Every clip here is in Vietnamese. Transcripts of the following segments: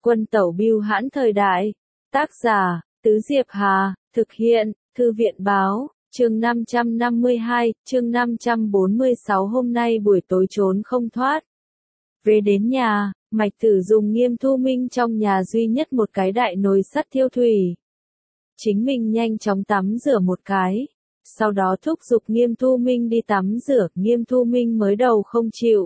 Quân tẩu bưu hãn thời đại. Tác giả, Tứ Diệp Hà, thực hiện, Thư viện báo, chương 552, chương 546 hôm nay buổi tối trốn không thoát. Về đến nhà, Mạch Tử dùng Nghiêm Thu Minh trong nhà duy nhất một cái đại nồi sắt thiêu thủy. Chính mình nhanh chóng tắm rửa một cái. Sau đó thúc giục Nghiêm Thu Minh đi tắm rửa, Nghiêm Thu Minh mới đầu không chịu.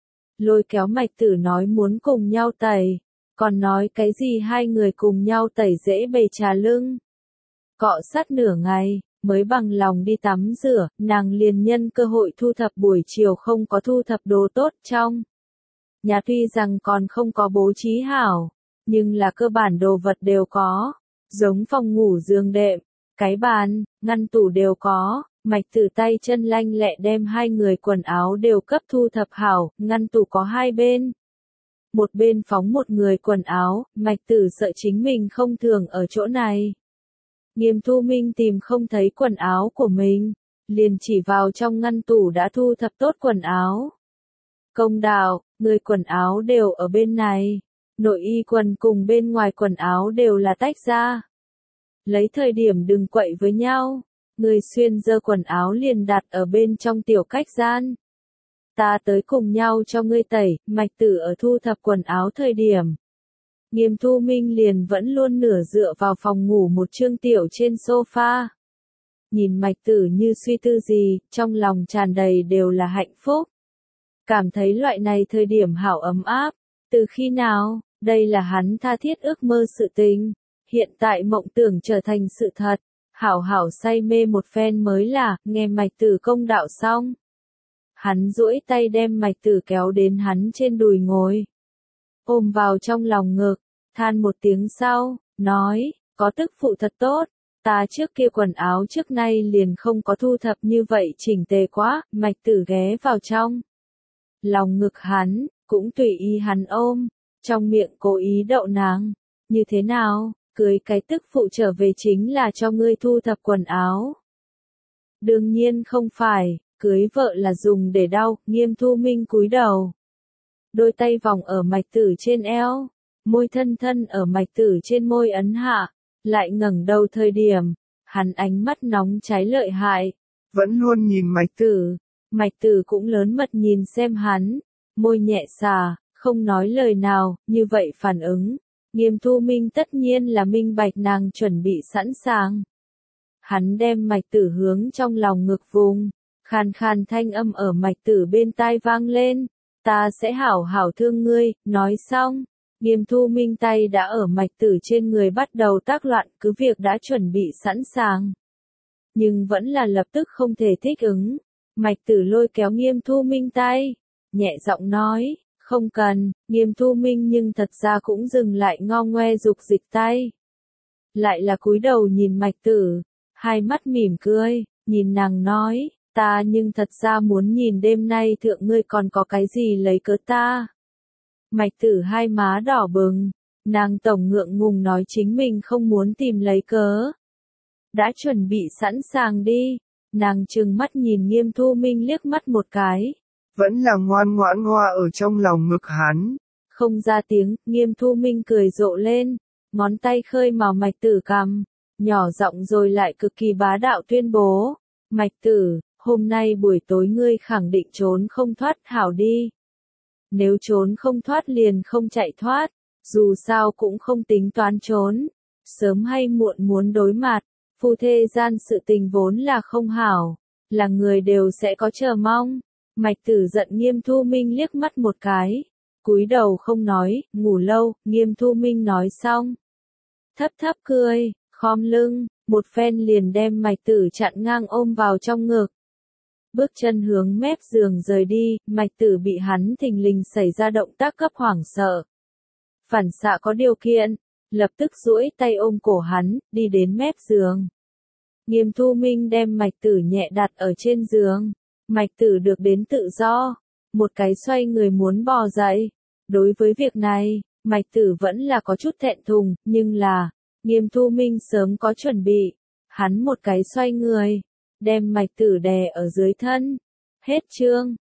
Lôi kéo Mạch Tử nói muốn cùng nhau tẩy, còn nói cái gì hai người cùng nhau tẩy dễ bề trà lưng. Cọ sát nửa ngày, mới bằng lòng đi tắm rửa, nàng liền nhân cơ hội thu thập buổi chiều không có thu thập đồ tốt trong. Nhà tuy rằng còn không có bố trí hảo, nhưng là cơ bản đồ vật đều có, giống phòng ngủ giường đệm, cái bàn, ngăn tủ đều có. Mạch Tử tay chân lanh lẹ đem hai người quần áo đều cấp thu thập hảo, ngăn tủ có hai bên. Một bên phóng một người quần áo, Mạch Tử sợ chính mình không thường ở chỗ này. Nghiêm Thu Minh tìm không thấy quần áo của mình, liền chỉ vào trong ngăn tủ đã thu thập tốt quần áo. Công đạo, người quần áo đều ở bên này, nội y quần cùng bên ngoài quần áo đều là tách ra. Lấy thời điểm đừng quậy với nhau. Người xuyên dơ quần áo liền đặt ở bên trong tiểu cách gian. Ta tới cùng nhau cho ngươi tẩy. Mạch Tử ở thu thập quần áo thời điểm. Nghiêm Thu Minh liền vẫn luôn nửa dựa vào phòng ngủ một chương tiểu trên sofa. Nhìn Mạch Tử như suy tư gì, trong lòng tràn đầy đều là hạnh phúc. Cảm thấy loại này thời điểm hảo ấm áp. Từ khi nào, đây là hắn tha thiết ước mơ sự tình. Hiện tại mộng tưởng trở thành sự thật. Hảo hảo say mê một phen mới là, nghe Mạch Tử công đạo xong. Hắn duỗi tay đem Mạch Tử kéo đến hắn trên đùi ngồi. Ôm vào trong lòng ngực, than một tiếng sau, nói, có tức phụ thật tốt, ta trước kia quần áo trước nay liền không có thu thập như vậy chỉnh tề quá. Mạch Tử ghé vào trong lòng ngực hắn, cũng tùy ý hắn ôm, trong miệng cố ý đậu nàng, như thế nào? Cưới cái tức phụ trở về chính là cho ngươi thu thập quần áo. Đương nhiên không phải, cưới vợ là dùng để đau. Nghiêm Thu Minh cúi đầu. Đôi tay vòng ở Mạch Tử trên eo, môi thân thân ở Mạch Tử trên môi ấn hạ, lại ngẩng đầu thời điểm, hắn ánh mắt nóng cháy lợi hại, vẫn luôn nhìn Mạch Tử. Mạch Tử cũng lớn mật nhìn xem hắn, môi nhẹ xà, không nói lời nào, như vậy phản ứng. Nghiêm Thu Minh tất nhiên là minh bạch nàng chuẩn bị sẵn sàng. Hắn đem Mạch Tử hướng trong lòng ngực vùng, khàn khàn thanh âm ở Mạch Tử bên tai vang lên, ta sẽ hảo hảo thương ngươi. Nói xong, Nghiêm Thu Minh tay đã ở Mạch Tử trên người bắt đầu tác loạn, cứ việc đã chuẩn bị sẵn sàng. Nhưng vẫn là lập tức không thể thích ứng. Mạch Tử lôi kéo Nghiêm Thu Minh tay, nhẹ giọng nói. Không cần. Nghiêm Thu Minh nhưng thật ra cũng dừng lại ngo ngoe dục dịch tay. Lại là cúi đầu nhìn Mạch Tử, hai mắt mỉm cười, nhìn nàng nói, ta nhưng thật ra muốn nhìn đêm nay thượng ngươi còn có cái gì lấy cớ ta. Mạch Tử hai má đỏ bừng, nàng tổng ngượng ngùng nói chính mình không muốn tìm lấy cớ. Đã chuẩn bị sẵn sàng đi, nàng trừng mắt nhìn Nghiêm Thu Minh liếc mắt một cái. Vẫn là ngoan ngoãn ngoa ở trong lòng ngực hắn. Không ra tiếng, Nghiêm Thu Minh cười rộ lên, ngón tay khơi mào Mạch Tử cằm, nhỏ giọng rồi lại cực kỳ bá đạo tuyên bố. Mạch Tử, hôm nay buổi tối ngươi khẳng định trốn không thoát hảo đi. Nếu trốn không thoát liền không chạy thoát, dù sao cũng không tính toán trốn. Sớm hay muộn muốn đối mặt, phu thê gian sự tình vốn là không hảo, là người đều sẽ có chờ mong. Mạch Tử giận Nghiêm Thu Minh liếc mắt một cái, cúi đầu không nói. Ngủ lâu. Nghiêm Thu Minh nói xong, thấp thấp cười, khom lưng, một phen liền đem Mạch Tử chặn ngang ôm vào trong ngực. Bước chân hướng mép giường rời đi, Mạch Tử bị hắn thình lình xảy ra động tác cấp hoảng sợ. Phản xạ có điều kiện, lập tức duỗi tay ôm cổ hắn, đi đến mép giường. Nghiêm Thu Minh đem Mạch Tử nhẹ đặt ở trên giường. Mạch Tử được đến tự do, một cái xoay người muốn bò dậy. Đối với việc này, Mạch Tử vẫn là có chút thẹn thùng, nhưng là, Nghiêm Thu Minh sớm có chuẩn bị. Hắn một cái xoay người, đem Mạch Tử đè ở dưới thân. Hết chương.